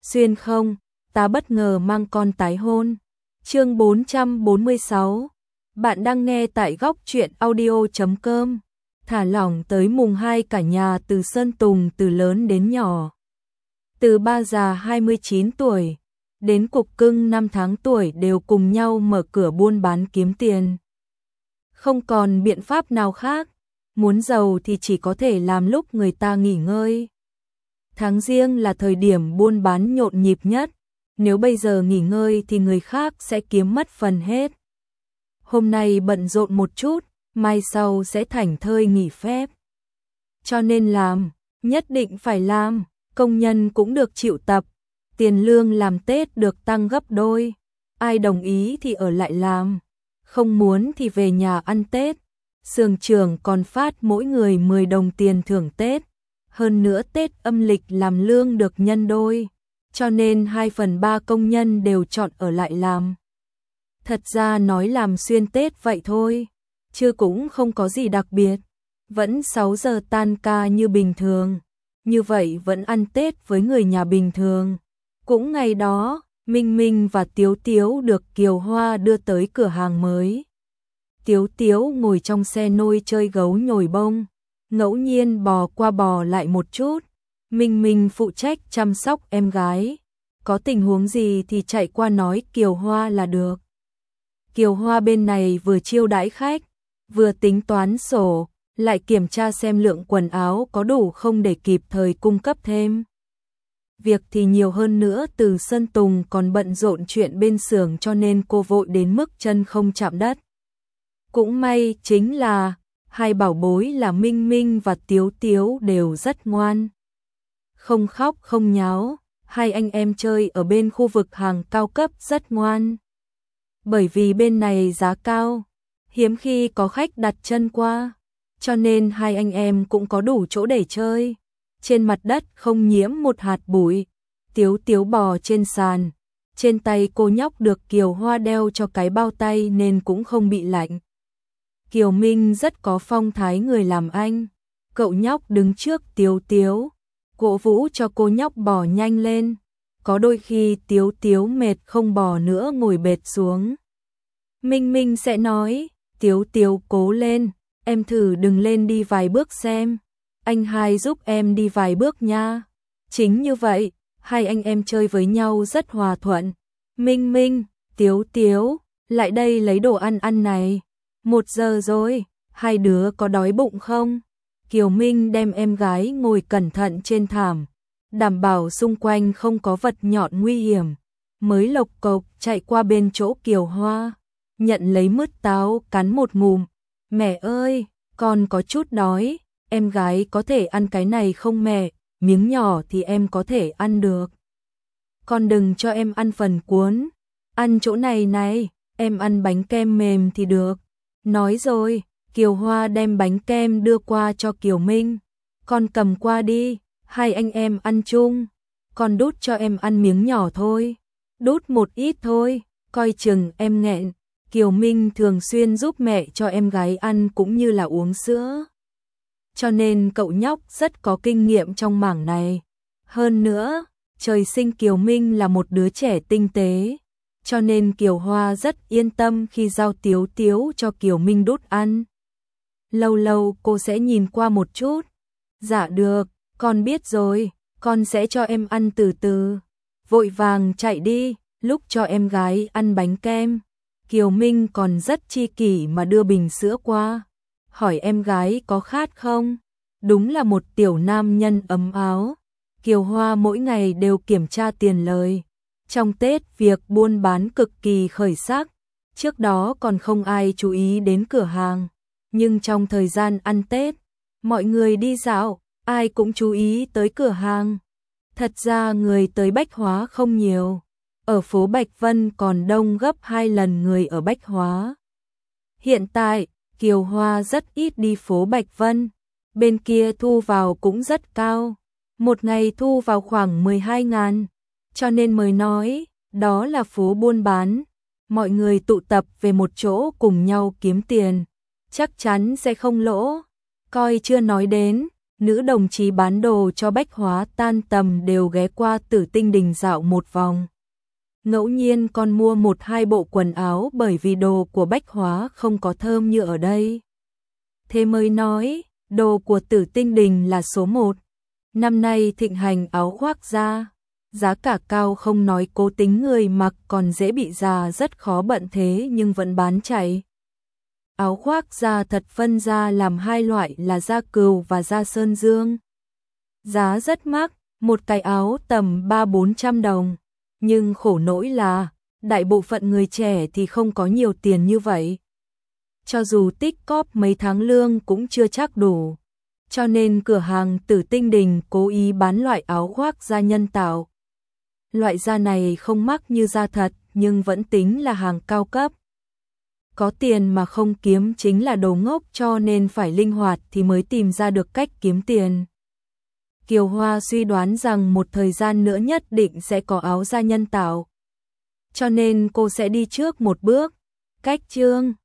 xuyên không, ta bất ngờ mang con tái hôn. Chương 446. Bạn đang nghe tại góc truyện audio.com. Thả lỏng tới mùng 2 cả nhà từ Sơn Tùng từ lớn đến nhỏ. Từ ba già 29 tuổi đến cục cưng 5 tháng tuổi đều cùng nhau mở cửa buôn bán kiếm tiền. Không còn biện pháp nào khác, muốn giàu thì chỉ có thể làm lúc người ta nghỉ ngơi. Tháng Giêng là thời điểm buôn bán nhộn nhịp nhất, nếu bây giờ nghỉ ngơi thì người khác sẽ kiếm mất phần hết. Hôm nay bận rộn một chút, mai sau sẽ thảnh thơi nghỉ phép. Cho nên làm, nhất định phải làm, công nhân cũng được triệu tập, tiền lương làm Tết được tăng gấp đôi. Ai đồng ý thì ở lại làm, không muốn thì về nhà ăn Tết. Xưởng trưởng còn phát mỗi người 10 đồng tiền thưởng Tết. Hơn nữa Tết âm lịch làm lương được nhân đôi, cho nên 2/3 công nhân đều chọn ở lại làm. Thật ra nói làm xuyên Tết vậy thôi, chứ cũng không có gì đặc biệt. Vẫn 6 giờ tan ca như bình thường, như vậy vẫn ăn Tết với người nhà bình thường. Cũng ngày đó, Minh Minh và Tiếu Tiếu được Kiều Hoa đưa tới cửa hàng mới. Tiếu Tiếu ngồi trong xe nôi chơi gấu nhồi bông, ngẫu nhiên bò qua bò lại một chút. Minh Minh phụ trách chăm sóc em gái, có tình huống gì thì chạy qua nói Kiều Hoa là được. Kiều Hoa bên này vừa chiêu đãi khách, vừa tính toán sổ, lại kiểm tra xem lượng quần áo có đủ không để kịp thời cung cấp thêm. Việc thì nhiều hơn nữa, từ Sơn Tùng còn bận rộn chuyện bên xưởng cho nên cô vội đến mức chân không chạm đất. Cũng may chính là hai bảo bối là Minh Minh và Tiếu Tiếu đều rất ngoan. Không khóc không nháo, hai anh em chơi ở bên khu vực hàng cao cấp rất ngoan. Bởi vì bên này giá cao, hiếm khi có khách đặt chân qua, cho nên hai anh em cũng có đủ chỗ để chơi. Trên mặt đất không nhiễm một hạt bụi, Tiếu Tiếu bò trên sàn. Trên tay cô nhóc được Kiều Hoa đeo cho cái bao tay nên cũng không bị lạnh. Kiều Minh rất có phong thái người làm anh, cậu nhóc đứng trước Tiếu Tiếu, cổ vũ cho cô nhóc bò nhanh lên. Có đôi khi Tiếu Tiếu mệt không bò nữa ngồi bệt xuống, Minh Minh sẽ nói, Tiếu Tiếu cố lên, em thử đừng lên đi vài bước xem, anh hai giúp em đi vài bước nha. Chính như vậy, hai anh em chơi với nhau rất hòa thuận. Minh Minh, Tiếu Tiếu, lại đây lấy đồ ăn ăn này. 1 giờ rồi, hai đứa có đói bụng không? Kiều Minh đem em gái ngồi cẩn thận trên thảm, đảm bảo xung quanh không có vật nhọn nguy hiểm, mới lộc cộc chạy qua bên chỗ Kiều Hoa, nhận lấy mứt táo cắn một ngụm. Mẹ ơi, con có chút đói, em gái có thể ăn cái này không mẹ? Miếng nhỏ thì em có thể ăn được. Con đừng cho em ăn phần cuốn, ăn chỗ này này, em ăn bánh kem mềm thì được. Nói rồi, Kiều Hoa đem bánh kem đưa qua cho Kiều Minh. Con cầm qua đi, hai anh em ăn chung. Con đút cho em ăn miếng nhỏ thôi, đút một ít thôi, coi chừng em nghẹn. Kiều Minh thường xuyên giúp mẹ cho em gái ăn cũng như là uống sữa, cho nên cậu nhóc rất có kinh nghiệm trong mảng này. Hơn nữa, trời sinh Kiều Minh là một đứa trẻ tinh tế, cho nên Kiều Hoa rất yên tâm khi giao Tiếu Tiếu cho Kiều Minh đút ăn. Lâu lâu cô sẽ nhìn qua một chút. Dạ được, con biết rồi, con sẽ cho em ăn từ từ. Vội vàng chạy đi, lúc cho em gái ăn bánh kem, Kiều Minh còn rất chi kỷ mà đưa bình sữa qua, hỏi em gái có khát không. Đúng là một tiểu nam nhân ấm áo. Kiều Hoa mỗi ngày đều kiểm tra tiền lời. Trong Tết việc buôn bán cực kỳ khởi sắc, trước đó còn không ai chú ý đến cửa hàng, nhưng trong thời gian ăn Tết, mọi người đi dạo, ai cũng chú ý tới cửa hàng. Thật ra người tới Bách Hóa không nhiều, ở phố Bạch Vân còn đông gấp 2 lần người ở Bách Hóa. Hiện tại, Kiều Hoa rất ít đi phố Bạch Vân, bên kia thu vào cũng rất cao, một ngày thu vào khoảng 12.000. Cho nên mới nói, đó là phố buôn bán, mọi người tụ tập về một chỗ cùng nhau kiếm tiền, chắc chắn sẽ không lỗ. Coi chưa nói đến, Nữ đồng chí bán đồ cho Bách Hóa tan tầm đều ghé qua Tử Tinh Đình dạo một vòng. Ngẫu nhiên còn mua một hai bộ quần áo bởi vì đồ của Bách Hóa không có thơm như ở đây. Thế mới nói, đồ của Tử Tinh Đình là số 1. Năm nay thịnh hành áo khoác da, giá cả cao không nói cố tính người mặc còn dễ bị già rất khó bận thế nhưng vẫn bán chạy. Áo khoác da thật phân ra làm hai loại là da cừu và da sơn dương. Giá rất mắc, một cái áo tầm 300-400 đồng. Nhưng khổ nỗi là, đại bộ phận người trẻ thì không có nhiều tiền như vậy. Cho dù tích cóp mấy tháng lương cũng chưa chắc đủ. Cho nên cửa hàng Tử Tinh Đình cố ý bán loại áo khoác da nhân tạo. Loại da này không mắc như da thật nhưng vẫn tính là hàng cao cấp. Có tiền mà không kiếm chính là đồ ngốc, cho nên phải linh hoạt thì mới tìm ra được cách kiếm tiền. Kiều Hoa suy đoán rằng một thời gian nữa nhất định sẽ có áo da nhân tạo. Cho nên cô sẽ đi trước một bước. Cách chương